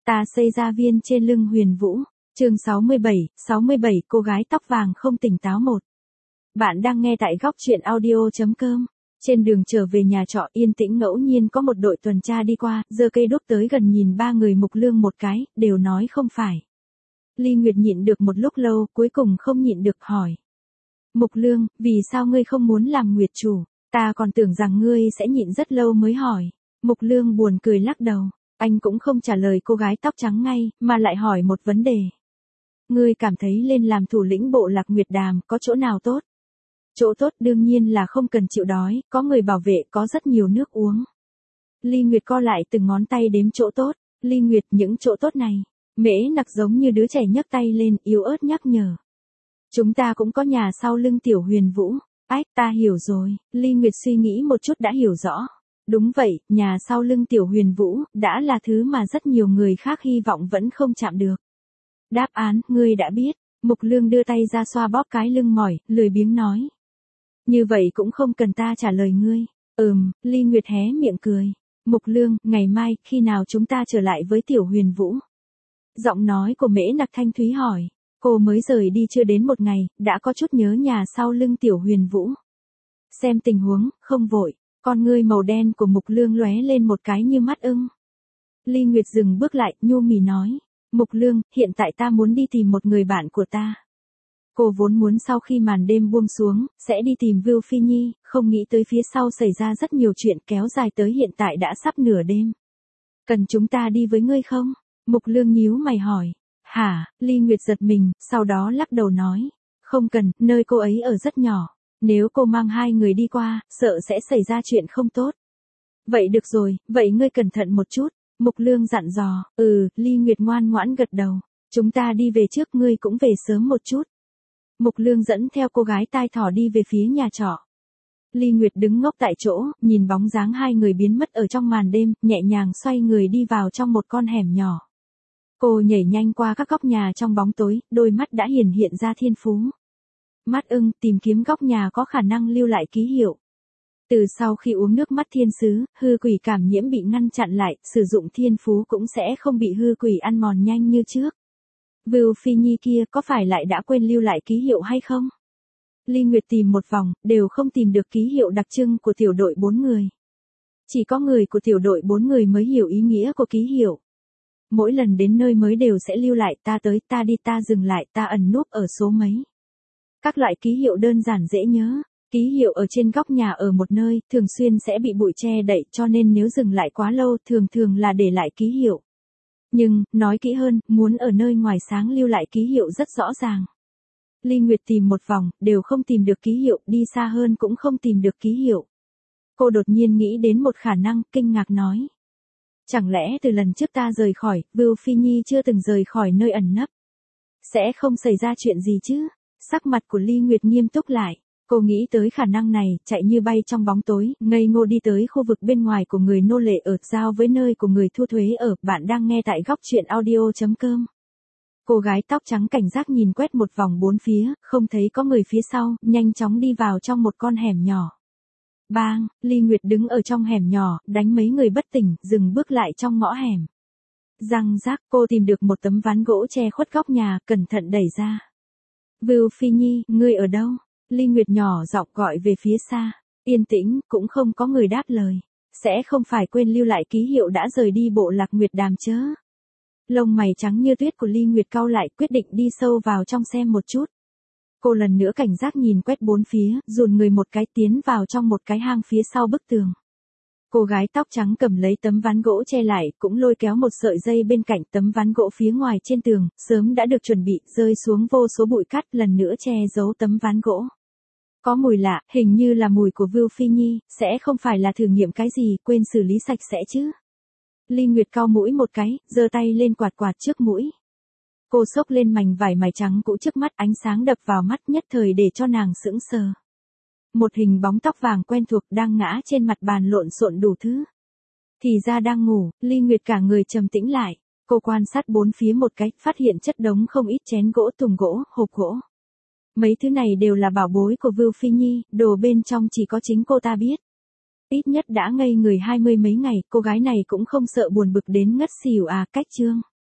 Ta xây ra viên trên lưng Huyền Vũ. Chương 67, cô gái tóc vàng không tỉnh táo một. Bạn đang nghe tại góc truyện audio.com. Trên đường trở về nhà trọ yên tĩnh ngẫu nhiên có một đội tuần tra đi qua, giơ cây đuốc tới gần nhìn ba người Mục Lương một cái, đều nói không phải. Ly Nguyệt nhịn được một lúc lâu, cuối cùng không nhịn được hỏi. Mục Lương, vì sao ngươi không muốn làm Nguyệt chủ? Ta còn tưởng rằng ngươi sẽ nhịn rất lâu mới hỏi. Mục Lương buồn cười lắc đầu. Anh cũng không trả lời cô gái tóc trắng ngay, mà lại hỏi một vấn đề. Ngươi cảm thấy lên làm thủ lĩnh bộ lạc Nguyệt Đàm có chỗ nào tốt? Chỗ tốt đương nhiên là không cần chịu đói, có người bảo vệ, có rất nhiều nước uống. Ly Nguyệt co lại từng ngón tay đếm chỗ tốt. Ly Nguyệt, những chỗ tốt này. Mễ Nặc giống như đứa trẻ nhấc tay lên, yếu ớt nhắc nhở. Chúng ta cũng có nhà sau lưng Tiểu Huyền Vũ. Ách, ta hiểu rồi. Ly Nguyệt suy nghĩ một chút đã hiểu rõ. Đúng vậy, nhà sau lưng Tiểu Huyền Vũ, đã là thứ mà rất nhiều người khác hy vọng vẫn không chạm được. Đáp án, ngươi đã biết. Mục Lương đưa tay ra xoa bóp cái lưng mỏi, lười biếng nói. Như vậy cũng không cần ta trả lời ngươi. Ly Nguyệt hé miệng cười. Mục Lương, ngày mai, khi nào chúng ta trở lại với Tiểu Huyền Vũ? Giọng nói của Mễ Nặc thanh thúy hỏi. Cô mới rời đi chưa đến một ngày, đã có chút nhớ nhà sau lưng Tiểu Huyền Vũ. Xem tình huống, không vội. Con ngươi màu đen của Mục Lương lóe lên một cái như mắt ưng. Ly Nguyệt dừng bước lại, nhu mì nói. Mục Lương, hiện tại ta muốn đi tìm một người bạn của ta. Cô vốn muốn sau khi màn đêm buông xuống, sẽ đi tìm Vưu Phi Nhi, không nghĩ tới phía sau xảy ra rất nhiều chuyện kéo dài tới hiện tại đã sắp nửa đêm. Cần chúng ta đi với ngươi không? Mục Lương nhíu mày hỏi. Hả? Ly Nguyệt giật mình, sau đó lắc đầu nói. Không cần, nơi cô ấy ở rất nhỏ. Nếu cô mang hai người đi qua, sợ sẽ xảy ra chuyện không tốt. Vậy được rồi, vậy ngươi cẩn thận một chút. Mục Lương dặn dò. Ly Nguyệt ngoan ngoãn gật đầu. Chúng ta đi về trước, ngươi cũng về sớm một chút. Mục Lương dẫn theo cô gái tai thỏ đi về phía nhà trọ. Ly Nguyệt đứng ngốc tại chỗ, nhìn bóng dáng hai người biến mất ở trong màn đêm, nhẹ nhàng xoay người đi vào trong một con hẻm nhỏ. Cô nhảy nhanh qua các góc nhà trong bóng tối, đôi mắt đã hiển hiện ra thiên phú. Mắt ưng, tìm kiếm góc nhà có khả năng lưu lại ký hiệu. Từ sau khi uống nước mắt thiên sứ, hư quỷ cảm nhiễm bị ngăn chặn lại, sử dụng thiên phú cũng sẽ không bị hư quỷ ăn mòn nhanh như trước. Vưu Phi Nhi kia có phải lại đã quên lưu lại ký hiệu hay không? Ly Nguyệt tìm một vòng, đều không tìm được ký hiệu đặc trưng của tiểu đội 4 người. Chỉ có người của tiểu đội 4 người mới hiểu ý nghĩa của ký hiệu. Mỗi lần đến nơi mới đều sẽ lưu lại, ta tới, ta đi, ta dừng lại, ta ẩn núp ở số mấy. Các loại ký hiệu đơn giản dễ nhớ. Ký hiệu ở trên góc nhà ở một nơi, thường xuyên sẽ bị bụi che đậy, cho nên nếu dừng lại quá lâu, thường là để lại ký hiệu. Nhưng, nói kỹ hơn, muốn ở nơi ngoài sáng lưu lại ký hiệu rất rõ ràng. Ly Nguyệt tìm một vòng, đều không tìm được ký hiệu, đi xa hơn cũng không tìm được ký hiệu. Cô đột nhiên nghĩ đến một khả năng, kinh ngạc nói. Chẳng lẽ từ lần trước ta rời khỏi, Vưu Phi Nhi chưa từng rời khỏi nơi ẩn nấp? Sẽ không xảy ra chuyện gì chứ? Sắc mặt của Ly Nguyệt nghiêm túc lại. Cô nghĩ tới khả năng này, chạy như bay trong bóng tối, ngây ngô đi tới khu vực bên ngoài của người nô lệ ở giao với nơi của người thu thuế ở. Bạn đang nghe tại góc truyện audio.com. Cô gái tóc trắng cảnh giác nhìn quét một vòng bốn phía, không thấy có người phía sau, nhanh chóng đi vào trong một con hẻm nhỏ. Bang, Ly Nguyệt đứng ở trong hẻm nhỏ, đánh mấy người bất tỉnh, dừng bước lại trong ngõ hẻm. Răng rác, cô tìm được một tấm ván gỗ che khuất góc nhà, cẩn thận đẩy ra. Vưu Phi Nhi, ngươi ở đâu? Ly Nguyệt nhỏ giọng gọi về phía xa. Yên tĩnh, cũng không có người đáp lời. Sẽ không phải quên lưu lại ký hiệu đã rời đi bộ lạc Nguyệt Đàm chớ? Lông mày trắng như tuyết của Ly Nguyệt cau lại, quyết định đi sâu vào trong xem một chút. Cô lần nữa cảnh giác nhìn quét bốn phía, dùn người một cái tiến vào trong một cái hang phía sau bức tường. Cô gái tóc trắng cầm lấy tấm ván gỗ che lại, cũng lôi kéo một sợi dây bên cạnh tấm ván gỗ phía ngoài trên tường, sớm đã được chuẩn bị, rơi xuống vô số bụi cát, lần nữa che giấu tấm ván gỗ. Có mùi lạ, hình như là mùi của Vưu Phi Nhi, sẽ không phải là thử nghiệm cái gì, quên xử lý sạch sẽ chứ. Ly Nguyệt cau mũi một cái, giơ tay lên quạt quạt trước mũi. Cô xốc lên mảnh vải mài trắng cũ trước mắt, ánh sáng đập vào mắt nhất thời để cho nàng sững sờ. Một hình bóng tóc vàng quen thuộc đang ngã trên mặt bàn lộn xộn đủ thứ. Thì ra đang ngủ. Ly Nguyệt cả người trầm tĩnh lại. Cô quan sát bốn phía một cái, phát hiện chất đống không ít chén gỗ, thùng gỗ, hộp gỗ. Mấy thứ này đều là bảo bối của Vưu Phi Nhi, đồ bên trong chỉ có chính cô ta biết. Ít nhất đã ngây người 20 mấy ngày, cô gái này cũng không sợ buồn bực đến ngất xỉu à, cách chương.